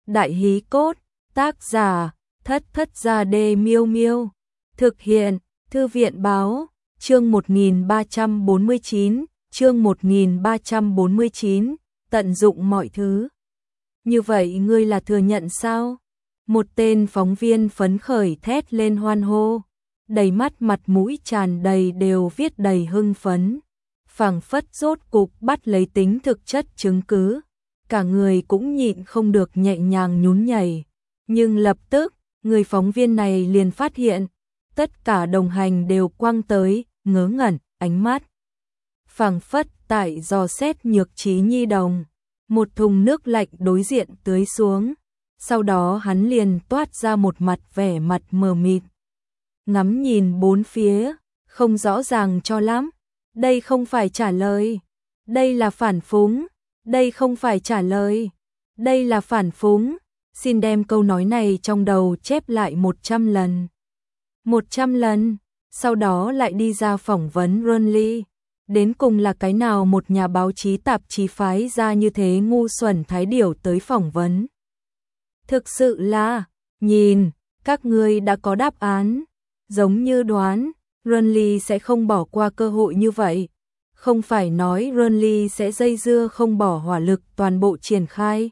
Đại hí cốt, tác giả, Thất Thất Gia Đê Miêu Miêu. Thực hiện, Thư viện báo, chương 1349, chương 1349, tận dụng mọi thứ. Như vậy ngươi là thừa nhận sao? Một tên phóng viên phấn khởi thét lên hoan hô, đầy mắt mặt mũi tràn đầy đều viết đầy hưng phấn, phảng phất rốt cục bắt lấy tính thực chất chứng cứ, cả người cũng nhịn không được nhẹ nhàng nhún nhảy, nhưng lập tức, người phóng viên này liền phát hiện, tất cả đồng hành đều quăng tới, ngớ ngẩn, ánh mắt. Phảng phất tại dò xét nhược trí nhi đồng, một thùng nước lạnh đối diện tưới xuống, sau đó hắn liền toát ra một mặt vẻ mặt mờ mịt. Ngắm nhìn bốn phía, không rõ ràng cho lắm, đây không phải trả lời, đây là phản phúng, đây không phải trả lời, đây là phản phúng, xin đem câu nói này trong đầu chép lại 100 lần. 100 lần, sau đó lại đi ra phỏng vấn Runly. Đến cùng là cái nào một nhà báo chí tạp chí phái ra như thế ngu xuẩn thái điểu tới phỏng vấn. Thực sự là, nhìn, các ngươi đã có đáp án, giống như đoán, Runly sẽ không bỏ qua cơ hội như vậy. Không phải nói Runly sẽ dây dưa không bỏ hỏa lực toàn bộ triển khai.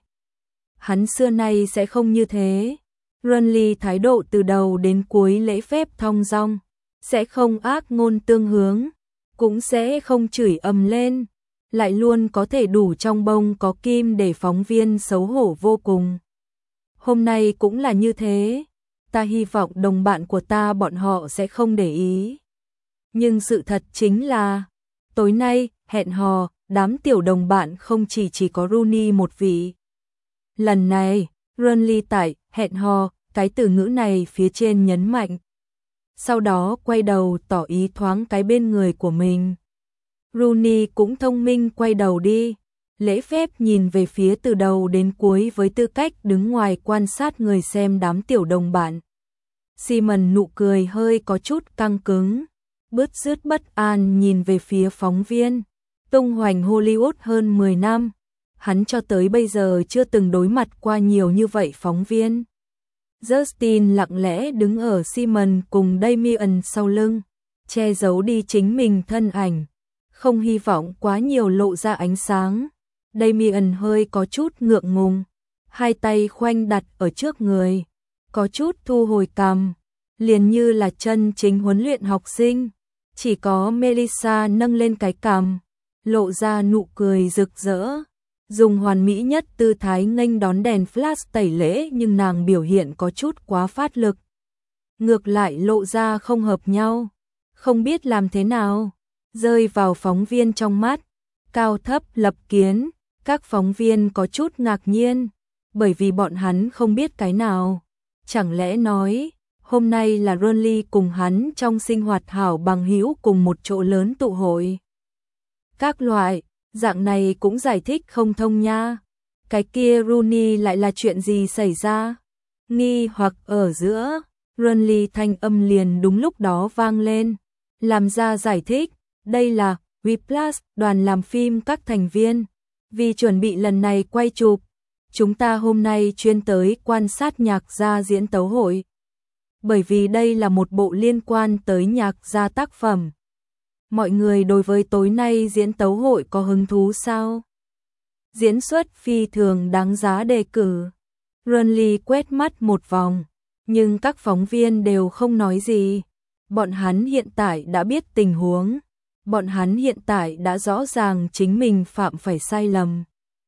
Hắn xưa nay sẽ không như thế. Runly thái độ từ đầu đến cuối lễ phép thong dong, sẽ không ác ngôn tương hướng, cũng sẽ không chửi ầm lên, lại luôn có thể đủ trong bông có kim để phóng viên xấu hổ vô cùng. Hôm nay cũng là như thế, ta hy vọng đồng bạn của ta bọn họ sẽ không để ý. Nhưng sự thật chính là, tối nay, hẹn hò, đám tiểu đồng bạn không chỉ có Rooney một vị. Lần này, Runly tại hẹn hò, cái từ ngữ này phía trên nhấn mạnh. Sau đó quay đầu tỏ ý thoáng cái bên người của mình. Rooney cũng thông minh quay đầu đi, lễ phép nhìn về phía từ đầu đến cuối với tư cách đứng ngoài quan sát người xem đám tiểu đồng bạn. Simon nụ cười hơi có chút căng cứng, bứt rứt bất an nhìn về phía phóng viên. Tung hoành Hollywood hơn 10 năm, hắn cho tới bây giờ chưa từng đối mặt qua nhiều như vậy phóng viên. Justin lặng lẽ đứng ở Simon cùng Damian sau lưng, che giấu đi chính mình thân ảnh, không hy vọng quá nhiều lộ ra ánh sáng. Damian hơi có chút ngượng ngùng, hai tay khoanh đặt ở trước người, có chút thu hồi cằm, liền như là chân chính huấn luyện học sinh. Chỉ có Melissa nâng lên cái cằm, lộ ra nụ cười rực rỡ, dùng hoàn mỹ nhất tư thái nghênh đón đèn flash tẩy lễ, nhưng nàng biểu hiện có chút quá phát lực. Ngược lại lộ ra không hợp nhau, không biết làm thế nào, rơi vào phóng viên trong mắt. Cao thấp lập kiến, các phóng viên có chút ngạc nhiên, bởi vì bọn hắn không biết cái nào. Chẳng lẽ nói, hôm nay là Runly cùng hắn trong sinh hoạt hảo bằng hữu cùng một chỗ lớn tụ hội. Các loại, dạng này cũng giải thích không thông nha. Cái kia Rooney lại là chuyện gì xảy ra? Nghi hoặc ở giữa, Runly thanh âm liền đúng lúc đó vang lên, làm ra giải thích, đây là Whiplash, đoàn làm phim các thành viên. Vì chuẩn bị lần này quay chụp, chúng ta hôm nay chuyên tới quan sát nhạc gia diễn tấu hội. Bởi vì đây là một bộ liên quan tới nhạc gia tác phẩm. Mọi người đối với tối nay diễn tấu hội có hứng thú sao? Diễn xuất phi thường đáng giá đề cử. Runly quét mắt một vòng, nhưng các phóng viên đều không nói gì. Bọn hắn hiện tại đã biết tình huống. Bọn hắn hiện tại đã rõ ràng chính mình phạm phải sai lầm.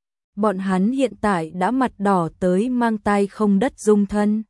Bọn hắn hiện tại đã mặt đỏ tới mang tay không đất dung thân.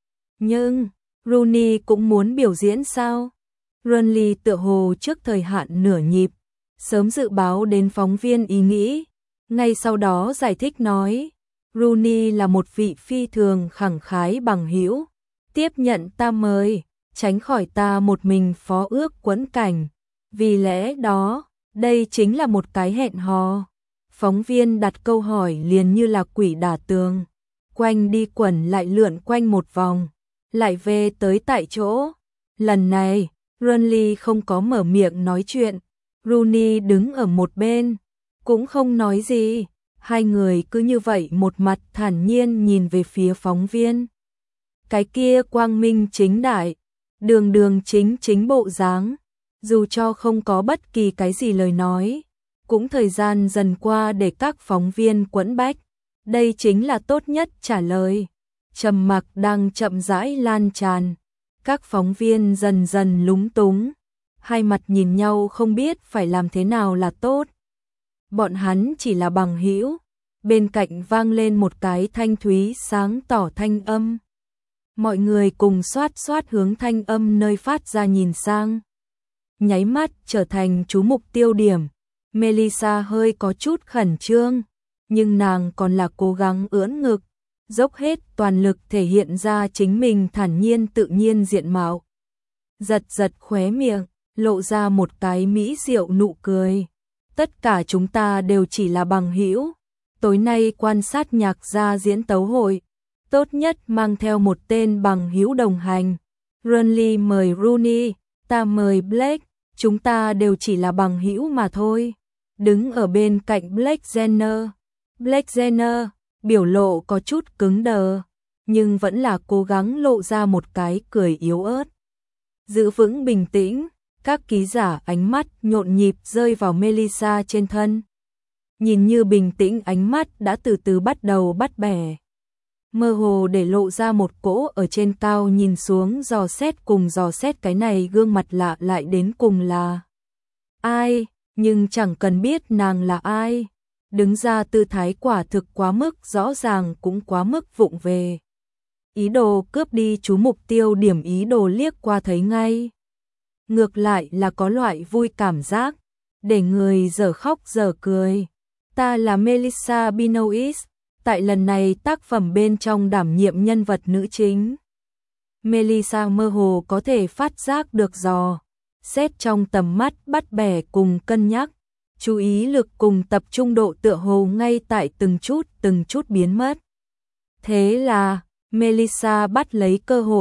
Nhưng, Rooney cũng muốn biểu diễn sao? Runly tựa hồ trước thời hạn nửa nhịp, sớm dự báo đến phóng viên ý nghĩ. Ngay sau đó giải thích nói, Rooney là một vị phi thường khẳng khái bằng hữu, tiếp nhận ta mời, tránh khỏi ta một mình phó ước quẫn cảnh. Vì lẽ đó, đây chính là một cái hẹn hò. Phóng viên đặt câu hỏi liền như là quỷ đả tường, quanh đi quẩn lại lượn quanh một vòng, lại về tới tại chỗ. Lần này, Runly không có mở miệng nói chuyện, Rooney đứng ở một bên, cũng không nói gì, Hai người cứ như vậy một mặt thản nhiên nhìn về phía phóng viên. Cái kia quang minh chính đại, đường đường chính chính bộ dáng, dù cho không có bất kỳ cái gì lời nói, cũng thời gian dần qua để các phóng viên quẫn bách, đây chính là tốt nhất trả lời. Trầm mặc đang chậm rãi lan tràn, các phóng viên dần dần lúng túng, hai mặt nhìn nhau không biết phải làm thế nào là tốt. Bọn hắn chỉ là bằng hữu. Bên cạnh vang lên một cái thanh thúy sáng tỏ thanh âm. Mọi người cùng xoát xoát hướng thanh âm nơi phát ra nhìn sang. Nháy mắt trở thành chú mục tiêu điểm. Melissa hơi có chút khẩn trương, nhưng nàng còn là cố gắng ưỡn ngực, dốc hết toàn lực thể hiện ra chính mình thản nhiên tự nhiên diện mạo. Giật giật khóe miệng, lộ ra một cái mỹ diệu nụ cười. Tất cả chúng ta đều chỉ là bằng hữu. Tối nay quan sát nhạc gia diễn tấu hội, tốt nhất mang theo một tên bằng hữu đồng hành. Ronly mời Rooney, ta mời Blake, chúng ta đều chỉ là bằng hữu mà thôi. Đứng ở bên cạnh Blake Jenner, biểu lộ có chút cứng đờ, nhưng vẫn là cố gắng lộ ra một cái cười yếu ớt. Giữ vững bình tĩnh, các ký giả ánh mắt nhộn nhịp rơi vào Melissa trên thân. Nhìn như bình tĩnh ánh mắt đã từ từ bắt đầu bắt bẻ. Mơ hồ để lộ ra một cỗ ở trên cao nhìn xuống dò xét cái này gương mặt lạ lại đến cùng là ai, nhưng chẳng cần biết nàng là ai. Đứng ra tư thái quả thực quá mức rõ ràng cũng quá mức vụng về. Ý đồ cướp đi chú mục tiêu điểm, ý đồ liếc qua thấy ngay. Ngược lại là có loại vui cảm giác, để người dở khóc dở cười. Ta là Melissa Benoist, tại lần này tác phẩm bên trong đảm nhiệm nhân vật nữ chính. Melissa mơ hồ có thể phát giác được dò xét trong tầm mắt bắt bẻ cùng cân nhắc, chú ý lực cùng tập trung độ tựa hồ ngay tại từng chút biến mất. Thế là, Melissa bắt lấy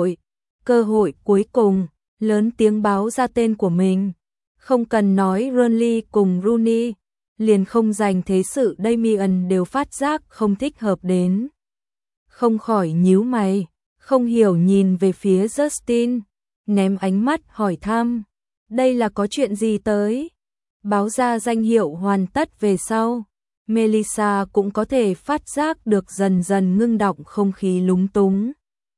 cơ hội cuối cùng, lớn tiếng báo ra tên của mình. Không cần nói Ronly cùng Rooney, liền không dành thế sự Damian đều phát giác không thích hợp đến. Không khỏi nhíu mày, không hiểu nhìn về phía Justin, ném ánh mắt hỏi thăm. Đây là có chuyện gì tới? Báo ra danh hiệu hoàn tất về sau, Melissa cũng có thể phát giác được dần dần ngưng đọng không khí lúng túng.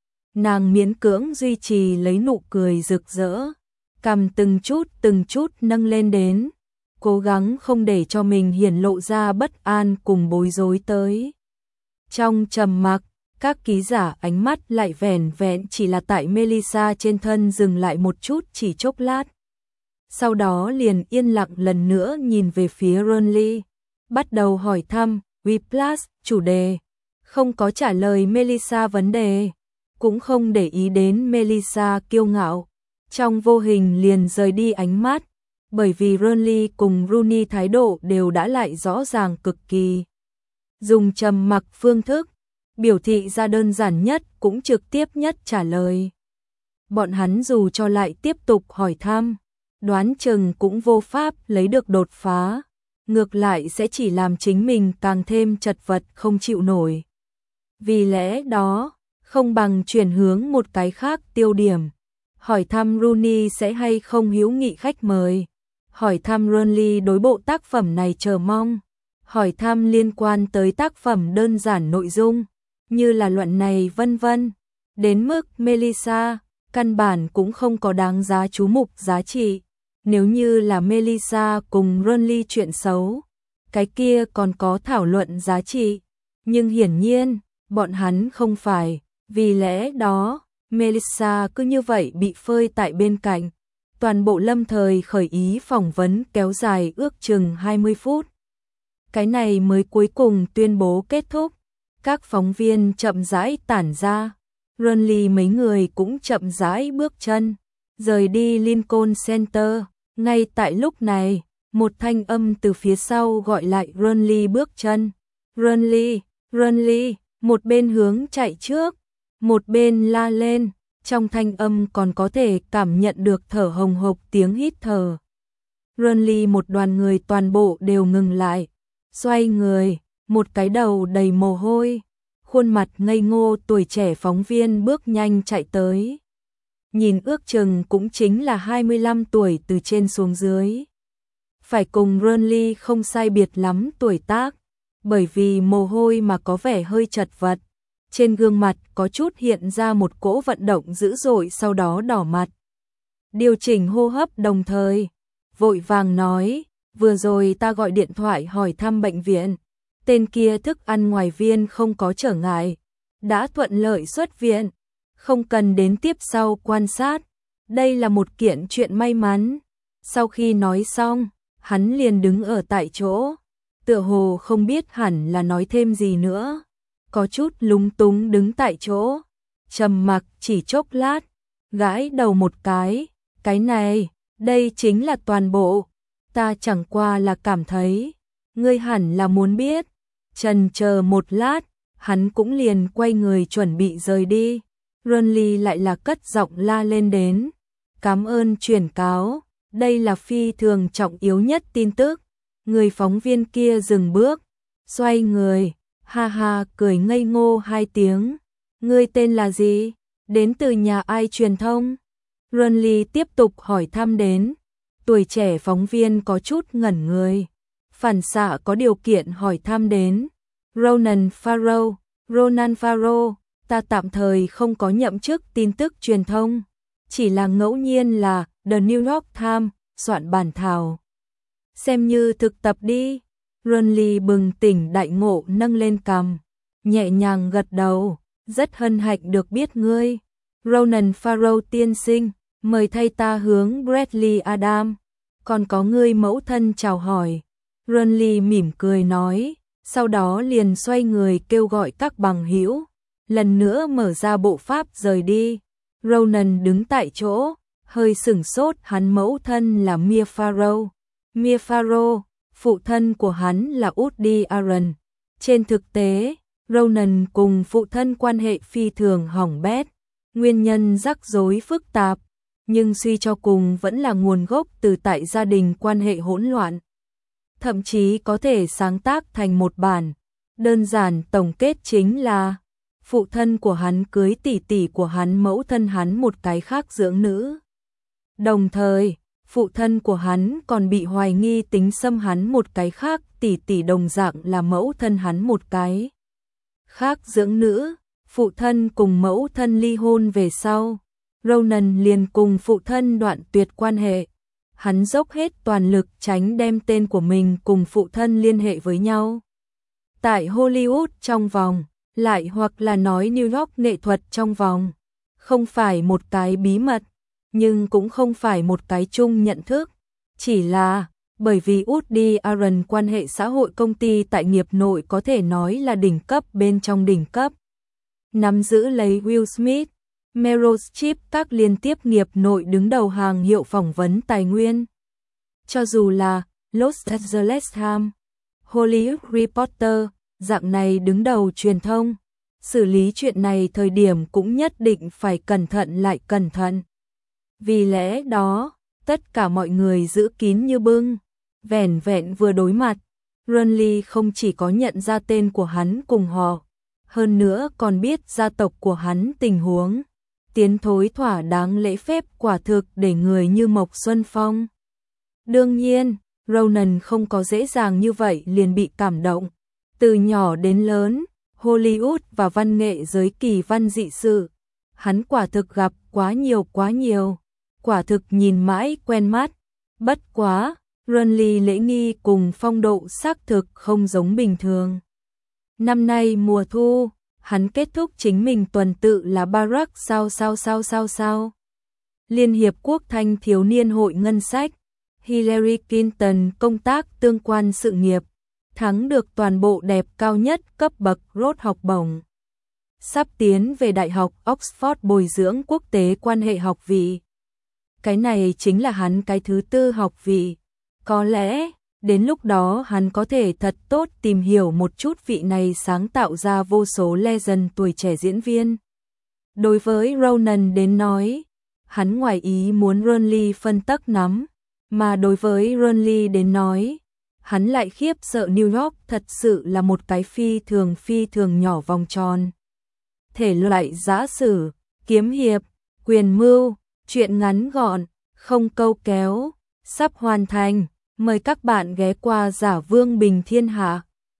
Nàng miễn cưỡng duy trì lấy nụ cười rực rỡ, cằm từng chút nâng lên đến, cố gắng không để cho mình hiển lộ ra bất an cùng bối rối tới. Trong trầm mặc, các ký giả ánh mắt lại vẻn vẹn chỉ là tại Melissa trên thân dừng lại một chút chỉ chốc lát. Sau đó liền yên lặng lần nữa nhìn về phía Ronly, bắt đầu hỏi thăm, Whiplash, chủ đề. Không có trả lời Melissa vấn đề, cũng không để ý đến Melissa kiêu ngạo, trong vô hình liền rời đi ánh mắt, bởi vì Ronly cùng Rooney thái độ đều đã lại rõ ràng cực kỳ. Dùng trầm mặc phương thức, biểu thị ra đơn giản nhất cũng trực tiếp nhất trả lời. Bọn hắn dù cho lại tiếp tục hỏi thăm, đoán chừng cũng vô pháp lấy được đột phá, ngược lại sẽ chỉ làm chính mình càng thêm chật vật không chịu nổi. Vì lẽ đó, không bằng chuyển hướng một cái khác tiêu điểm. Hỏi thăm Rooney sẽ hay không hữu nghị khách mời. Hỏi thăm Ronly đối bộ tác phẩm này chờ mong. Hỏi thăm liên quan tới tác phẩm đơn giản nội dung, như là luận này vân vân. Đến mức Melissa, căn bản cũng không có đáng giá chú mục giá trị. Nếu như là Melissa cùng Ronly chuyện xấu, cái kia còn có thảo luận giá trị. Nhưng hiển nhiên, bọn hắn không phải. Vì lẽ đó, Melissa cứ như vậy bị phơi tại bên cạnh. Toàn bộ lâm thời khởi ý phỏng vấn kéo dài ước chừng 20 phút. Cái này mới cuối cùng tuyên bố kết thúc. Các phóng viên chậm rãi tản ra. Ronly mấy người cũng chậm rãi bước chân, rời đi Lincoln Center. Ngay tại lúc này, một thanh âm từ phía sau gọi lại Ronly bước chân. Ronly, một bên hướng chạy trước, một bên la lên, trong thanh âm còn có thể cảm nhận được thở hồng hộc tiếng hít thở. Ronly một đoàn người toàn bộ đều ngừng lại, xoay người, một cái đầu đầy mồ hôi, khuôn mặt ngây ngô tuổi trẻ phóng viên bước nhanh chạy tới. Nhìn ước chừng cũng chính là 25 tuổi từ trên xuống dưới. Phải cùng Burnley không sai biệt lắm tuổi tác, bởi vì mồ hôi mà có vẻ hơi chật vật. Trên gương mặt có chút hiện ra một cỗ vận động dữ dội, sau đó đỏ mặt. Điều chỉnh hô hấp đồng thời, vội vàng nói, vừa rồi ta gọi điện thoại hỏi thăm bệnh viện. Tên kia thức ăn ngoài viên không có trở ngại, đã thuận lợi xuất viện, không cần đến tiếp sau quan sát. Đây là một kiện chuyện may mắn. Sau khi nói xong, hắn liền đứng ở tại chỗ, tựa hồ không biết hẳn là nói thêm gì nữa. Có chút lúng túng đứng tại chỗ, trầm mặc chỉ chốc lát, gãi đầu một cái này, đây chính là toàn bộ. Ta chẳng qua là cảm thấy, ngươi hẳn là muốn biết. Chần chờ một lát, hắn cũng liền quay người chuẩn bị rời đi. Burnley lại là cất giọng la lên đến. Cảm ơn truyền cáo, đây là phi thường trọng yếu nhất tin tức. Người phóng viên kia dừng bước, xoay người, ha ha cười ngây ngô hai tiếng. Ngươi tên là gì? Đến từ nhà ai truyền thông? Burnley tiếp tục hỏi thăm đến. Tuổi trẻ phóng viên có chút ngẩn người, phản xạ có điều kiện hỏi thăm đến. Ronan Farrow, ta tạm thời không có nhậm chức tin tức truyền thông, chỉ là ngẫu nhiên là The New York Times soạn bản thảo. Xem như thực tập đi. Burnley bừng tỉnh đại ngộ nâng lên cằm, nhẹ nhàng gật đầu, rất hân hạnh được biết ngươi. Ronan Farrow tiên sinh, mời thay ta hướng Bradley Adam, còn có ngươi mẫu thân chào hỏi. Burnley mỉm cười nói, sau đó liền xoay người kêu gọi các bằng hữu, lần nữa mở ra bộ pháp rời đi. Ronan đứng tại chỗ, hơi sửng sốt, hắn mẫu thân là Mia Farrow. Mia Farrow, phụ thân của hắn là Woody Allen. Trên thực tế, Ronan cùng phụ thân quan hệ phi thường hỏng bét, nguyên nhân rắc rối phức tạp, nhưng suy cho cùng vẫn là nguồn gốc từ tại gia đình quan hệ hỗn loạn. Thậm chí có thể sáng tác thành một bản, đơn giản tổng kết chính là phụ thân của hắn cưới tỷ tỷ của hắn mẫu thân hắn một cái khác dưỡng nữ. Đồng thời, phụ thân của hắn còn bị hoài nghi tính xâm hắn một cái khác tỷ tỷ đồng dạng là mẫu thân hắn một cái khác dưỡng nữ. Phụ thân cùng mẫu thân ly hôn về sau, Ronan liền cùng phụ thân đoạn tuyệt quan hệ. Hắn dốc hết toàn lực tránh đem tên của mình cùng phụ thân liên hệ với nhau. Tại Hollywood trong vòng, lại hoặc là nói New York nghệ thuật trong vòng, không phải một cái bí mật, nhưng cũng không phải một cái chung nhận thức. Chỉ là bởi vì Woody Allen quan hệ xã hội công ty tại nghiệp nội có thể nói là đỉnh cấp bên trong đỉnh cấp. Nắm giữ lấy Will Smith, Meryl Streep các liên tiếp nghiệp nội đứng đầu hàng hiệu phỏng vấn tài nguyên. Cho dù là Los Angeles Times, Hollywood Reporter, dạng này đứng đầu truyền thông, xử lý chuyện này thời điểm cũng nhất định phải cẩn thận lại cẩn thận. Vì lẽ đó, tất cả mọi người giữ kín như bưng, vẻn vẹn vừa đối mặt, Burnley không chỉ có nhận ra tên của hắn cùng họ, hơn nữa còn biết gia tộc của hắn tình huống. Tiến thối thỏa đáng lễ phép quả thực để người như Mộc Xuân Phong. Đương nhiên, Ronan không có dễ dàng như vậy liền bị cảm động. Từ nhỏ đến lớn, Hollywood và văn nghệ giới kỳ văn dị sự, hắn quả thực gặp quá nhiều, quả thực nhìn mãi quen mắt. Bất quá, Burnley lễ nghi cùng phong độ xác thực không giống bình thường. Năm nay mùa thu, hắn kết thúc chính mình tuần tự là Barack sao. Liên Hiệp Quốc Thanh Thiếu Niên Hội Ngân sách, Hillary Clinton công tác tương quan sự nghiệp, thắng được toàn bộ đẹp cao nhất cấp bậc Rhodes học bổng. Sắp tiến về Đại học Oxford bồi dưỡng quốc tế quan hệ học vị. Cái này chính là hắn cái thứ 4 học vị. Có lẽ, đến lúc đó hắn có thể thật tốt tìm hiểu một chút vị này sáng tạo ra vô số legend tuổi trẻ diễn viên. Đối với Ronan đến nói, hắn ngoài ý muốn Burnley phân tấc nắm, mà đối với Burnley đến nói, hắn lại khiếp sợ New York thật sự là một cái phi thường nhỏ vòng tròn. Thể loại giã sử, kiếm hiệp, quyền mưu, truyện ngắn gọn, không câu kéo, sắp hoàn thành. Mời các bạn ghé qua Giả Vương Bình Thiên Hạ.